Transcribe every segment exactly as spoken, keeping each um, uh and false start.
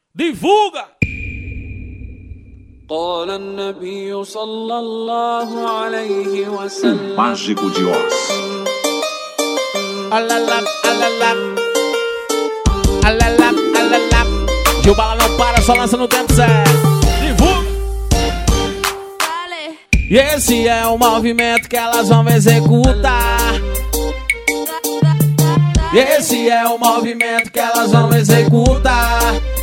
Divulga! قال النبي صلى الله عليه وسلم Mágico de Oz. Alalap, alalap. Alalap, alalap. Gil Bala não para, só lança no tempo certo. Divulga! E esse é o movimento que elas vão executar. E esse é o movimento que elas vão executar.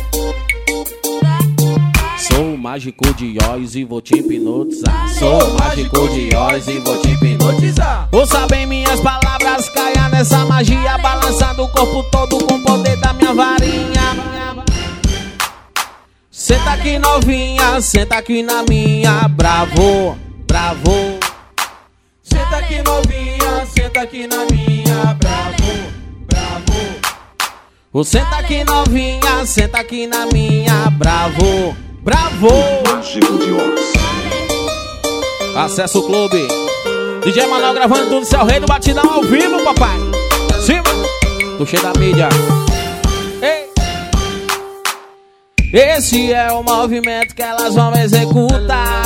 Sou o mágico de Oz e vou te hipnotizar. Sou o mágico de Oz e vou te hipnotizar. Ouça bem minhas palavras, caia nessa magia, balançando o corpo todo com o poder da minha varinha. Senta aqui novinha, senta aqui na minha, bravo, bravo. Senta aqui novinha, senta aqui na minha, bravo, bravo. Senta aqui novinha, senta aqui na minha, bravo, bravo. Mágico de Oz. Acessa o clube. D J Manuel gravando tudo, seu rei do batidão ao vivo, papai. Cima, do cheio da mídia. Ei. Esse é o movimento que elas vão executar.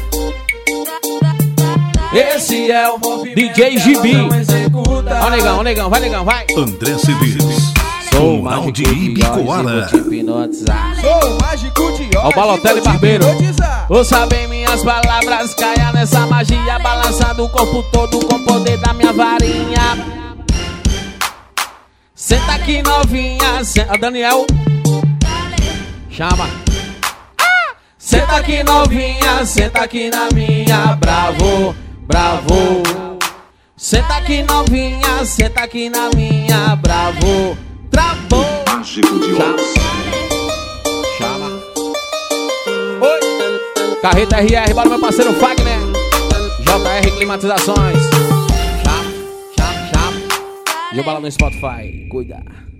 Esse é o movimento D J Gibi. Ó negão, ó negão, vai negão, vai. André Cedeiros. Sou o Rural mágico de de Oz e Ibicoara. vou te hipnotizar. Sou o mágico de Oz. Ó o Balotelli Barbeiro. Ouça bem minhas palavras, caia nessa magia, balançando o corpo todo com o poder da minha varinha. Senta aqui novinha, senta... Daniel, chama. Ah! Senta aqui novinha, senta aqui na minha, bravo, bravo. Senta aqui novinha, senta aqui na minha, bravo, travou. Mágico de Oz. Chama. Oi. Carreta R R, bora meu parceiro Fagner. J R Climatizações. Chama, chama, chama. Gil Bala no Spotify. Cuida.